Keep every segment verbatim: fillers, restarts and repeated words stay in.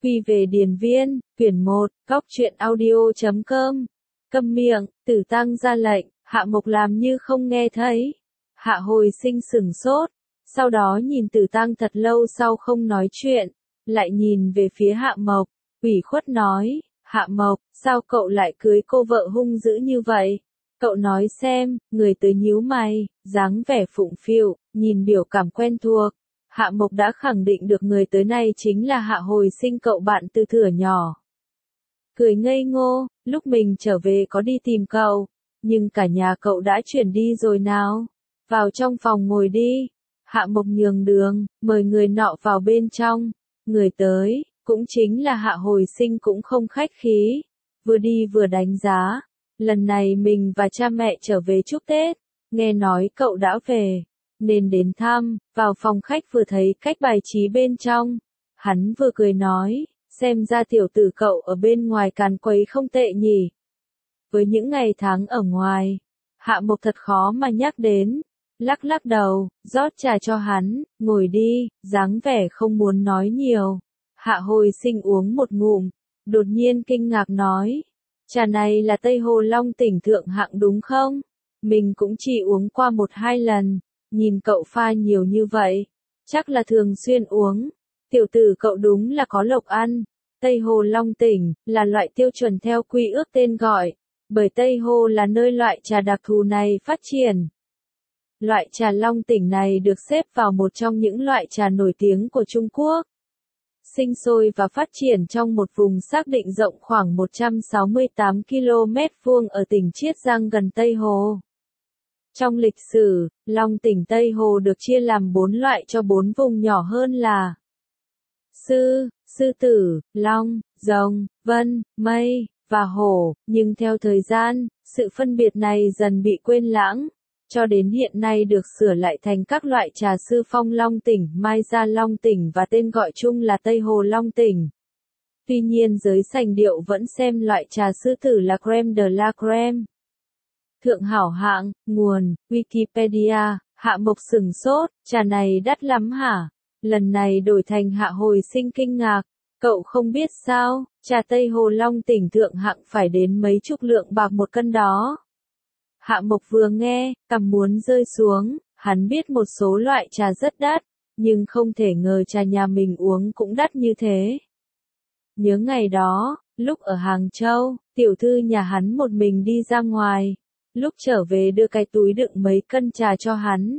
Quy về điền viên, quyển một, góc truyện audio chấm com. Câm miệng, Tử Tăng ra lệnh, Hạ Mộc làm như không nghe thấy. Hạ Hồi Sinh sửng sốt, sau đó nhìn Tử Tăng thật lâu sau không nói chuyện, lại nhìn về phía Hạ Mộc, ủy khuất nói, Hạ Mộc, sao cậu lại cưới cô vợ hung dữ như vậy? Cậu nói xem, người tới nhíu mày, dáng vẻ phụng phịu, nhìn biểu cảm quen thuộc. Hạ Mộc đã khẳng định được người tới này chính là Hạ Hồi Sinh cậu bạn từ thuở nhỏ. Cười ngây ngô, lúc mình trở về có đi tìm cậu, nhưng cả nhà cậu đã chuyển đi rồi nào. Vào trong phòng ngồi đi. Hạ Mộc nhường đường, mời người nọ vào bên trong. Người tới, cũng chính là Hạ Hồi Sinh cũng không khách khí. Vừa đi vừa đánh giá. Lần này mình và cha mẹ trở về chúc Tết. Nghe nói cậu đã về, nên đến thăm. Vào phòng khách vừa thấy cách bài trí bên trong. Hắn vừa cười nói, xem ra tiểu tử cậu ở bên ngoài càn quấy không tệ nhỉ. Với những ngày tháng ở ngoài, Hạ Mộc thật khó mà nhắc đến. Lắc lắc đầu, rót trà cho hắn, ngồi đi, dáng vẻ không muốn nói nhiều. Hạ Hồi Sinh uống một ngụm, đột nhiên kinh ngạc nói, trà này là Tây Hồ Long tỉnh thượng hạng đúng không? Mình cũng chỉ uống qua một hai lần, nhìn cậu pha nhiều như vậy, chắc là thường xuyên uống. Tiểu tử cậu đúng là có lộc ăn. Tây Hồ Long tỉnh là loại tiêu chuẩn theo quy ước tên gọi, bởi Tây Hồ là nơi loại trà đặc thù này phát triển. Loại trà Long tỉnh này được xếp vào một trong những loại trà nổi tiếng của Trung Quốc. Sinh sôi và phát triển trong một vùng xác định rộng khoảng một trăm sáu mươi tám ki lô mét vuông ở tỉnh Chiết Giang gần Tây Hồ. Trong lịch sử, Long tỉnh Tây Hồ được chia làm bốn loại cho bốn vùng nhỏ hơn là Sư, Sư Tử, Long, Rồng, Vân, Mây, và Hổ, nhưng theo thời gian, sự phân biệt này dần bị quên lãng, cho đến hiện nay được sửa lại thành các loại trà Sư Phong Long tỉnh, Mai Gia Long tỉnh và tên gọi chung là Tây Hồ Long tỉnh. Tuy nhiên giới sành điệu vẫn xem loại trà Sư Tử là crème de la crème. Thượng hảo hạng, nguồn, Wikipedia, Hạ Mộc sửng sốt, trà này đắt lắm hả? Lần này đổi thành Hạ Hồi Sinh kinh ngạc, cậu không biết sao, trà Tây Hồ Long tỉnh thượng hạng phải đến mấy chục lượng bạc một cân đó. Hạ Mộc vừa nghe, cằm muốn rơi xuống, hắn biết một số loại trà rất đắt, nhưng không thể ngờ trà nhà mình uống cũng đắt như thế. Nhớ ngày đó, lúc ở Hàng Châu, tiểu thư nhà hắn một mình đi ra ngoài, lúc trở về đưa cái túi đựng mấy cân trà cho hắn.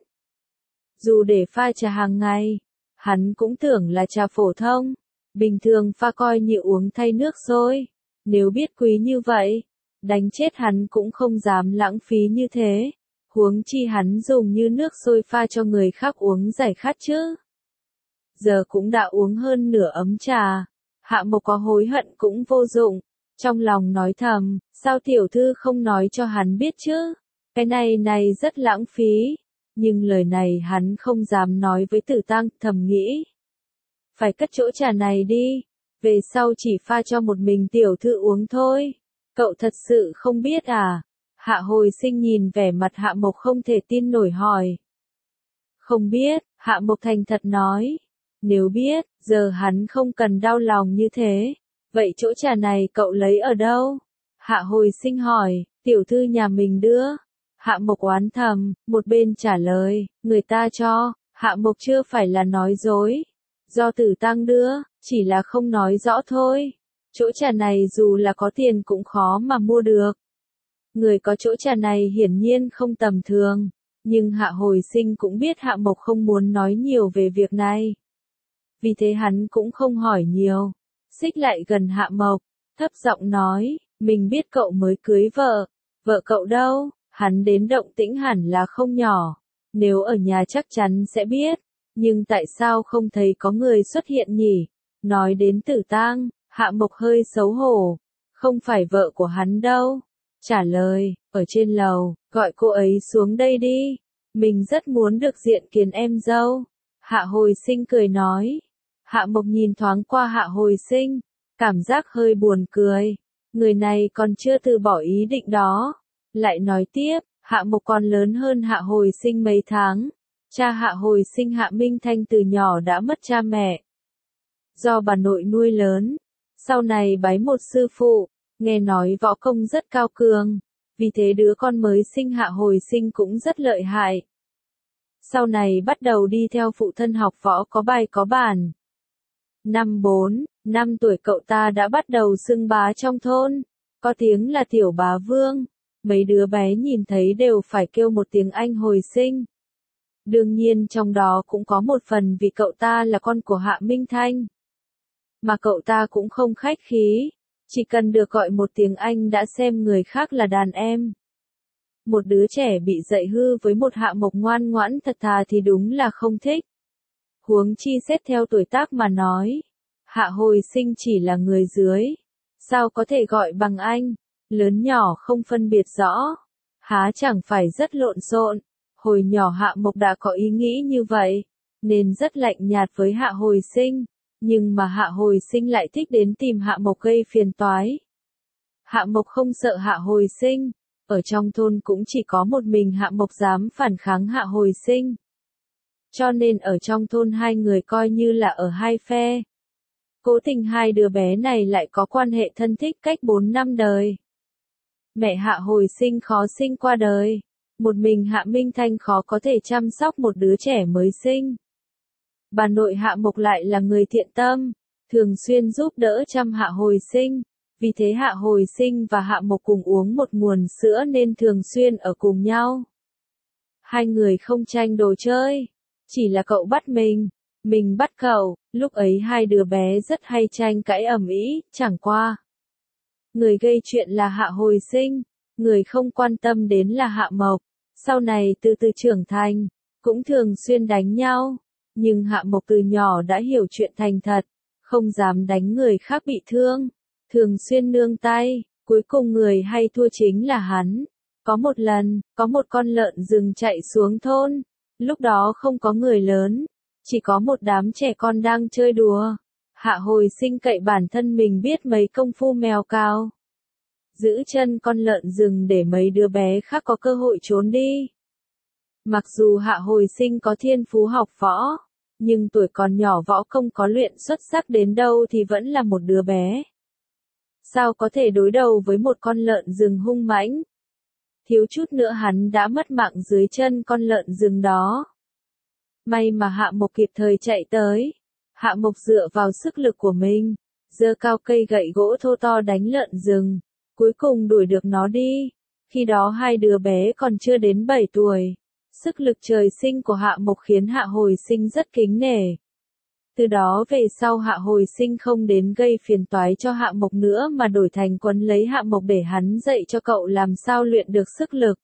Dù để pha trà hàng ngày, hắn cũng tưởng là trà phổ thông, bình thường pha coi như uống thay nước sôi. Nếu biết quý như vậy, đánh chết hắn cũng không dám lãng phí như thế. Huống chi hắn dùng như nước sôi pha cho người khác uống giải khát chứ. Giờ cũng đã uống hơn nửa ấm trà. Hạ Mộc có hối hận cũng vô dụng. Trong lòng nói thầm, sao tiểu thư không nói cho hắn biết chứ? Cái này này rất lãng phí. Nhưng lời này hắn không dám nói với Tử Tăng, thầm nghĩ. Phải cất chỗ trà này đi, về sau chỉ pha cho một mình tiểu thư uống thôi. Cậu thật sự không biết à? Hạ Hồi Sinh nhìn vẻ mặt Hạ Mộc không thể tin nổi hỏi. Không biết, Hạ Mộc thành thật nói. Nếu biết, giờ hắn không cần đau lòng như thế. Vậy chỗ trà này cậu lấy ở đâu? Hạ Hồi Sinh hỏi, tiểu thư nhà mình đưa. Hạ Mộc oán thầm, một bên trả lời, người ta cho. Hạ Mộc chưa phải là nói dối. Do Tử Tăng đưa, chỉ là không nói rõ thôi. Chỗ trà này dù là có tiền cũng khó mà mua được. Người có chỗ trà này hiển nhiên không tầm thường. Nhưng Hạ Hồi Sinh cũng biết Hạ Mộc không muốn nói nhiều về việc này. Vì thế hắn cũng không hỏi nhiều. Xích lại gần Hạ Mộc, thấp giọng nói, mình biết cậu mới cưới vợ. Vợ cậu đâu? Hắn đến động tĩnh hẳn là không nhỏ. Nếu ở nhà chắc chắn sẽ biết. Nhưng tại sao không thấy có người xuất hiện nhỉ? Nói đến Tử Tăng, Hạ Mộc hơi xấu hổ. Không phải vợ của hắn đâu. Trả lời, ở trên lầu, gọi cô ấy xuống đây đi. Mình rất muốn được diện kiến em dâu. Hạ Hồi Sinh cười nói. Hạ Mộc nhìn thoáng qua Hạ Hồi Sinh, cảm giác hơi buồn cười. Người này còn chưa từ bỏ ý định đó. Lại nói tiếp, Hạ Mộc còn lớn hơn Hạ Hồi Sinh mấy tháng. Cha Hạ Hồi Sinh Hạ Minh Thanh từ nhỏ đã mất cha mẹ. do bà nội nuôi lớn. Sau này bái một sư phụ, nghe nói võ công rất cao cường, vì thế đứa con mới sinh Hạ Hồi Sinh cũng rất lợi hại. Sau này bắt đầu đi theo phụ thân học võ có bài có bản. Năm bốn, năm tuổi cậu ta đã bắt đầu xưng bá trong thôn, có tiếng là tiểu bá vương, mấy đứa bé nhìn thấy đều phải kêu một tiếng anh Hồi Sinh. Đương nhiên trong đó cũng có một phần vì cậu ta là con của Hạ Minh Thanh. Mà cậu ta cũng không khách khí, chỉ cần được gọi một tiếng anh đã xem người khác là đàn em. Một đứa trẻ bị dạy hư với một Hạ Mộc ngoan ngoãn thật thà thì đúng là không thích. Huống chi xét theo tuổi tác mà nói, Hạ Hồi Sinh chỉ là người dưới, sao có thể gọi bằng anh, lớn nhỏ không phân biệt rõ, há chẳng phải rất lộn xộn. Hồi nhỏ Hạ Mộc đã có ý nghĩ như vậy, nên rất lạnh nhạt với Hạ Hồi Sinh, nhưng mà Hạ Hồi Sinh lại thích đến tìm Hạ Mộc gây phiền toái. Hạ Mộc không sợ Hạ Hồi Sinh, ở trong thôn cũng chỉ có một mình Hạ Mộc dám phản kháng Hạ Hồi Sinh. Cho nên ở trong thôn hai người coi như là ở hai phe. Cố tình hai đứa bé này lại có quan hệ thân thích cách bốn năm đời. Mẹ Hạ Hồi Sinh khó sinh qua đời, một mình Hạ Minh Thanh khó có thể chăm sóc một đứa trẻ mới sinh. Bà nội Hạ Mộc lại là người thiện tâm, thường xuyên giúp đỡ chăm Hạ Hồi Sinh, vì thế Hạ Hồi Sinh và Hạ Mộc cùng uống một nguồn sữa nên thường xuyên ở cùng nhau. Hai người không tranh đồ chơi, chỉ là cậu bắt mình, mình bắt cậu, lúc ấy hai đứa bé rất hay tranh cãi ầm ĩ, chẳng qua. Người gây chuyện là Hạ Hồi Sinh, người không quan tâm đến là Hạ Mộc, sau này từ từ trưởng thành, cũng thường xuyên đánh nhau, nhưng Hạ Mộc từ nhỏ đã hiểu chuyện thành thật, không dám đánh người khác bị thương, thường xuyên nương tay, cuối cùng người hay thua chính là hắn. Có một lần, có một con lợn rừng chạy xuống thôn, lúc đó không có người lớn, chỉ có một đám trẻ con đang chơi đùa. Hạ Hồi Sinh cậy bản thân mình biết mấy công phu mèo cào, giữ chân con lợn rừng để mấy đứa bé khác có cơ hội trốn đi. Mặc dù Hạ Hồi Sinh có thiên phú học võ, nhưng tuổi còn nhỏ võ công có luyện xuất sắc đến đâu thì vẫn là một đứa bé. Sao có thể đối đầu với một con lợn rừng hung mãnh? Thiếu chút nữa hắn đã mất mạng dưới chân con lợn rừng đó. May mà Hạ Mộc kịp thời chạy tới. Hạ Mộc dựa vào sức lực của mình, giơ cao cây gậy gỗ thô to đánh lợn rừng, cuối cùng đuổi được nó đi. Khi đó hai đứa bé còn chưa đến bảy tuổi. Sức lực trời sinh của Hạ Mộc khiến Hạ Hồi Sinh rất kính nể. Từ đó về sau Hạ Hồi Sinh không đến gây phiền toái cho Hạ Mộc nữa mà đổi thành quấn lấy Hạ Mộc để hắn dạy cho cậu làm sao luyện được sức lực.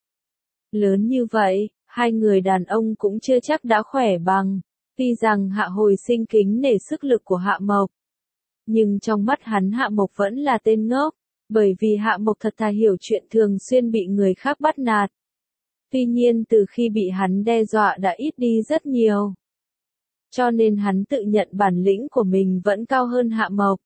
Lớn như vậy, hai người đàn ông cũng chưa chắc đã khỏe bằng. Tuy rằng Hạ Hồi Sinh kính nể sức lực của Hạ Mộc, nhưng trong mắt hắn Hạ Mộc vẫn là tên ngốc, bởi vì Hạ Mộc thật thà hiểu chuyện thường xuyên bị người khác bắt nạt. Tuy nhiên từ khi bị hắn đe dọa đã ít đi rất nhiều. Cho nên hắn tự nhận bản lĩnh của mình vẫn cao hơn Hạ Mộc.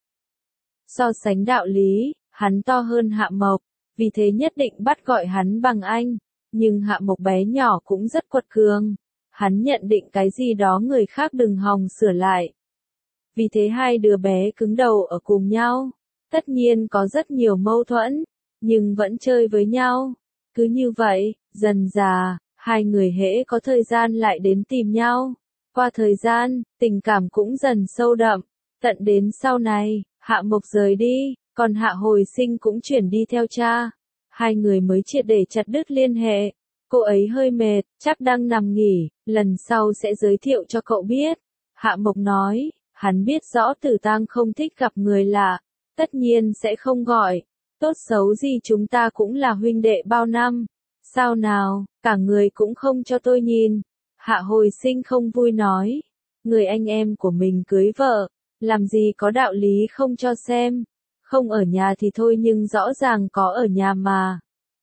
So sánh đạo lý, hắn to hơn Hạ Mộc, vì thế nhất định bắt gọi hắn bằng anh, nhưng Hạ Mộc bé nhỏ cũng rất quật cường. Hắn nhận định cái gì đó người khác đừng hòng sửa lại. Vì thế hai đứa bé cứng đầu ở cùng nhau. Tất nhiên có rất nhiều mâu thuẫn, nhưng vẫn chơi với nhau. Cứ như vậy, dần dà, hai người hễ có thời gian lại đến tìm nhau. Qua thời gian, tình cảm cũng dần sâu đậm. Tận đến sau này, Hạ Mộc rời đi, còn Hạ Hồi Sinh cũng chuyển đi theo cha. Hai người mới triệt để chặt đứt liên hệ. Cô ấy hơi mệt, chắc đang nằm nghỉ, lần sau sẽ giới thiệu cho cậu biết. Hạ Mộc nói, hắn biết rõ Tử Tang không thích gặp người lạ, tất nhiên sẽ không gọi. Tốt xấu gì chúng ta cũng là huynh đệ bao năm. Sao nào, cả người cũng không cho tôi nhìn. Hạ Hồi Sinh không vui nói, người anh em của mình cưới vợ, làm gì có đạo lý không cho xem. Không ở nhà thì thôi nhưng rõ ràng có ở nhà mà.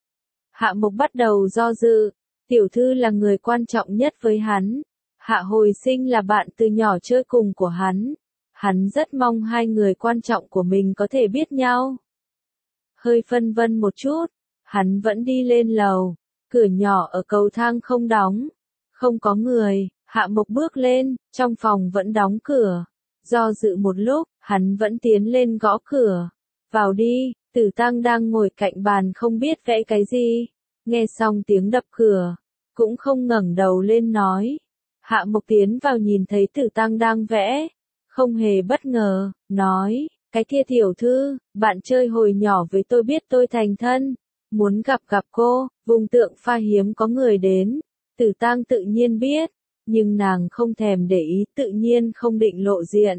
Hạ Mộc bắt đầu do dự, tiểu thư là người quan trọng nhất với hắn. Hạ Hồi Sinh là bạn từ nhỏ chơi cùng của hắn. Hắn rất mong hai người quan trọng của mình có thể biết nhau. Hơi phân vân một chút, hắn vẫn đi lên lầu, cửa nhỏ ở cầu thang không đóng. Không có người, Hạ Mộc bước lên, trong phòng vẫn đóng cửa. Do dự một lúc, hắn vẫn tiến lên gõ cửa. Vào đi, Tử Tăng đang ngồi cạnh bàn không biết vẽ cái gì. Nghe xong tiếng đập cửa, cũng không ngẩng đầu lên nói. Hạ Mộc tiến vào nhìn thấy Tử Tăng đang vẽ, không hề bất ngờ, nói, cái kia tiểu thư, bạn chơi hồi nhỏ với tôi biết tôi thành thân, muốn gặp gặp cô, vùng tượng pha hiếm có người đến. Tử Tăng tự nhiên biết, nhưng nàng không thèm để ý, tự nhiên không định lộ diện.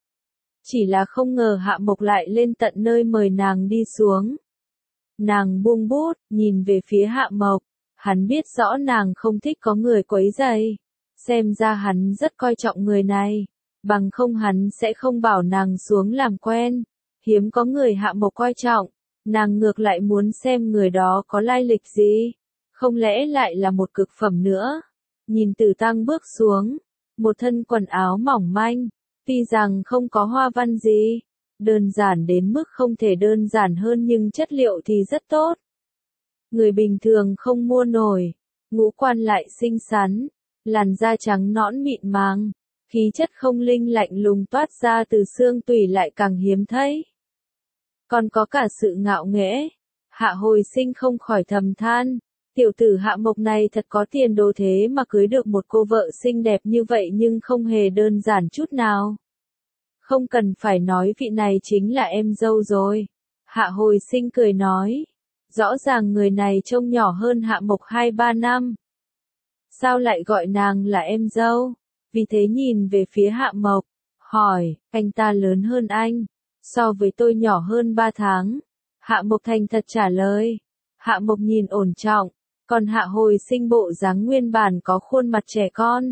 Chỉ là không ngờ Hạ Mộc lại lên tận nơi mời nàng đi xuống. Nàng buông bút, nhìn về phía Hạ Mộc, hắn biết rõ nàng không thích có người quấy rầy. Xem ra hắn rất coi trọng người này, bằng không hắn sẽ không bảo nàng xuống làm quen. Hiếm có người Hạ Mộc coi trọng, nàng ngược lại muốn xem người đó có lai lịch gì, không lẽ lại là một cực phẩm nữa. Nhìn Tử Tăng bước xuống, một thân quần áo mỏng manh, tuy rằng không có hoa văn gì, đơn giản đến mức không thể đơn giản hơn nhưng chất liệu thì rất tốt. Người bình thường không mua nổi, ngũ quan lại xinh xắn, làn da trắng nõn mịn màng, khí chất không linh lạnh lùng toát ra từ xương tủy lại càng hiếm thấy. Còn có cả sự ngạo nghễ. Hạ Hồi Sinh không khỏi thầm than, tiểu tử Hạ Mộc này thật có tiền đồ thế mà cưới được một cô vợ xinh đẹp như vậy nhưng không hề đơn giản chút nào. Không cần phải nói vị này chính là em dâu rồi. Hạ Hồi Sinh cười nói, rõ ràng người này trông nhỏ hơn Hạ Mộc hai ba năm. Sao lại gọi nàng là em dâu? Vì thế nhìn về phía Hạ Mộc, hỏi, anh ta lớn hơn anh, so với tôi nhỏ hơn ba tháng. Hạ Mộc thành thật trả lời. Hạ Mộc nhìn ổn trọng, còn Hạ Hồi Sinh bộ dáng nguyên bản có khuôn mặt trẻ con.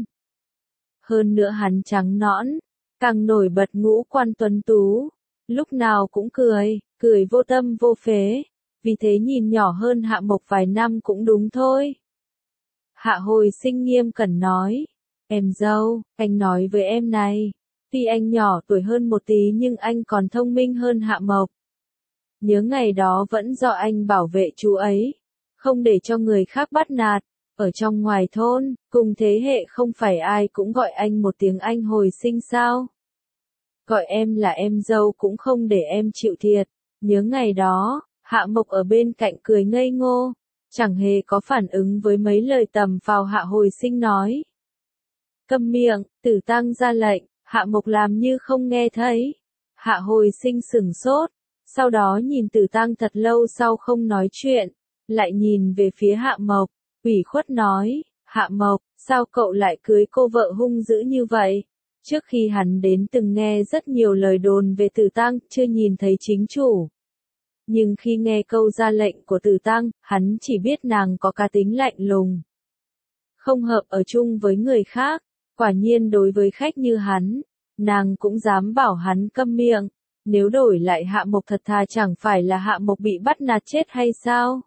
Hơn nữa hắn trắng nõn, càng nổi bật ngũ quan tuấn tú, lúc nào cũng cười, cười vô tâm vô phế, vì thế nhìn nhỏ hơn Hạ Mộc vài năm cũng đúng thôi. Hạ Hồi Sinh nghiêm cẩn nói, em dâu, anh nói với em này, tuy anh nhỏ tuổi hơn một tí nhưng anh còn thông minh hơn Hạ Mộc. Nhớ ngày đó vẫn do anh bảo vệ chú ấy, không để cho người khác bắt nạt. Ở trong ngoài thôn, cùng thế hệ không phải ai cũng gọi anh một tiếng anh Hồi Sinh sao? Gọi em là em dâu cũng không để em chịu thiệt. Nhớ ngày đó, Hạ Mộc ở bên cạnh cười ngây ngô, chẳng hề có phản ứng với mấy lời tầm phào Hạ Hồi Sinh nói. Câm miệng, Tử Tăng ra lệnh, Hạ Mộc làm như không nghe thấy. Hạ Hồi Sinh sửng sốt, sau đó nhìn Tử Tăng thật lâu sau không nói chuyện, lại nhìn về phía Hạ Mộc, ủy khuất nói, Hạ Mộc, sao cậu lại cưới cô vợ hung dữ như vậy? Trước khi hắn đến từng nghe rất nhiều lời đồn về Tử Tăng, chưa nhìn thấy chính chủ. Nhưng khi nghe câu ra lệnh của Tử Tăng, hắn chỉ biết nàng có cá tính lạnh lùng, không hợp ở chung với người khác. Quả nhiên đối với khách như hắn, nàng cũng dám bảo hắn câm miệng. Nếu đổi lại Hạ Mộc thật thà chẳng phải là Hạ Mộc bị bắt nạt chết hay sao?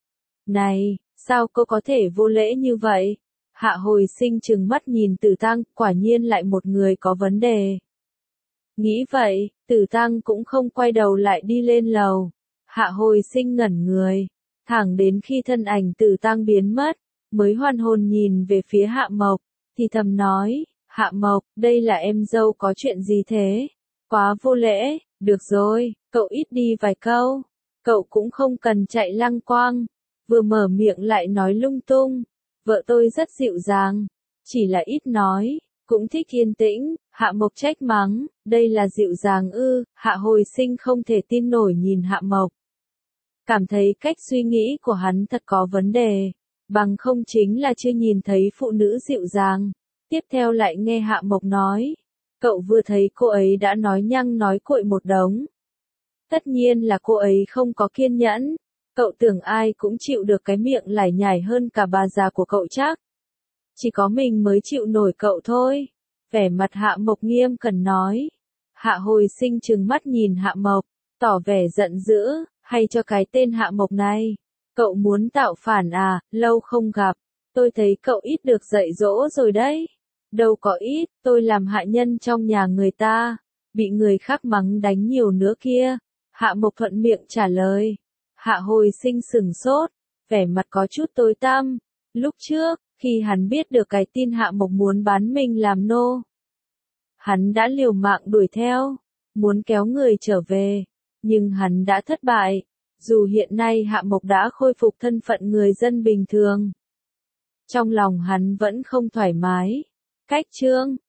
Này, sao cô có thể vô lễ như vậy? Hạ Hồi Sinh trừng mắt nhìn Tử Tăng, quả nhiên lại một người có vấn đề. Nghĩ vậy, Tử Tăng cũng không quay đầu lại đi lên lầu. Hạ Hồi Sinh ngẩn người, thẳng đến khi thân ảnh Tử Tăng biến mất, mới hoàn hồn nhìn về phía Hạ Mộc, thì thầm nói, Hạ Mộc, đây là em dâu có chuyện gì thế? Quá vô lễ, được rồi, cậu ít đi vài câu, cậu cũng không cần chạy lăng quang, vừa mở miệng lại nói lung tung, vợ tôi rất dịu dàng, chỉ là ít nói, cũng thích yên tĩnh. Hạ Mộc trách mắng, đây là dịu dàng ư? Hạ Hồi Sinh không thể tin nổi nhìn Hạ Mộc, cảm thấy cách suy nghĩ của hắn thật có vấn đề, bằng không chính là chưa nhìn thấy phụ nữ dịu dàng. Tiếp theo lại nghe Hạ Mộc nói, cậu vừa thấy cô ấy đã nói nhăng nói cuội một đống. Tất nhiên là cô ấy không có kiên nhẫn, cậu tưởng ai cũng chịu được cái miệng lải nhải hơn cả bà già của cậu chắc. Chỉ có mình mới chịu nổi cậu thôi. Vẻ mặt Hạ Mộc nghiêm cẩn nói. Hạ Hồi Sinh trừng mắt nhìn Hạ Mộc, tỏ vẻ giận dữ, hay cho cái tên Hạ Mộc này. Cậu muốn tạo phản à, lâu không gặp, tôi thấy cậu ít được dạy dỗ rồi đấy. Đâu có ít, tôi làm hạ nhân trong nhà người ta, bị người khác mắng đánh nhiều nữa kia. Hạ Mộc thuận miệng trả lời. Hạ Hồi Sinh sửng sốt, vẻ mặt có chút tối tăm. Lúc trước, khi hắn biết được cái tin Hạ Mộc muốn bán mình làm nô, Hắn đã liều mạng đuổi theo, muốn kéo người trở về, nhưng hắn đã thất bại. Dù hiện nay Hạ Mộc đã khôi phục thân phận người dân bình thường, trong lòng hắn vẫn không thoải mái. Cách chương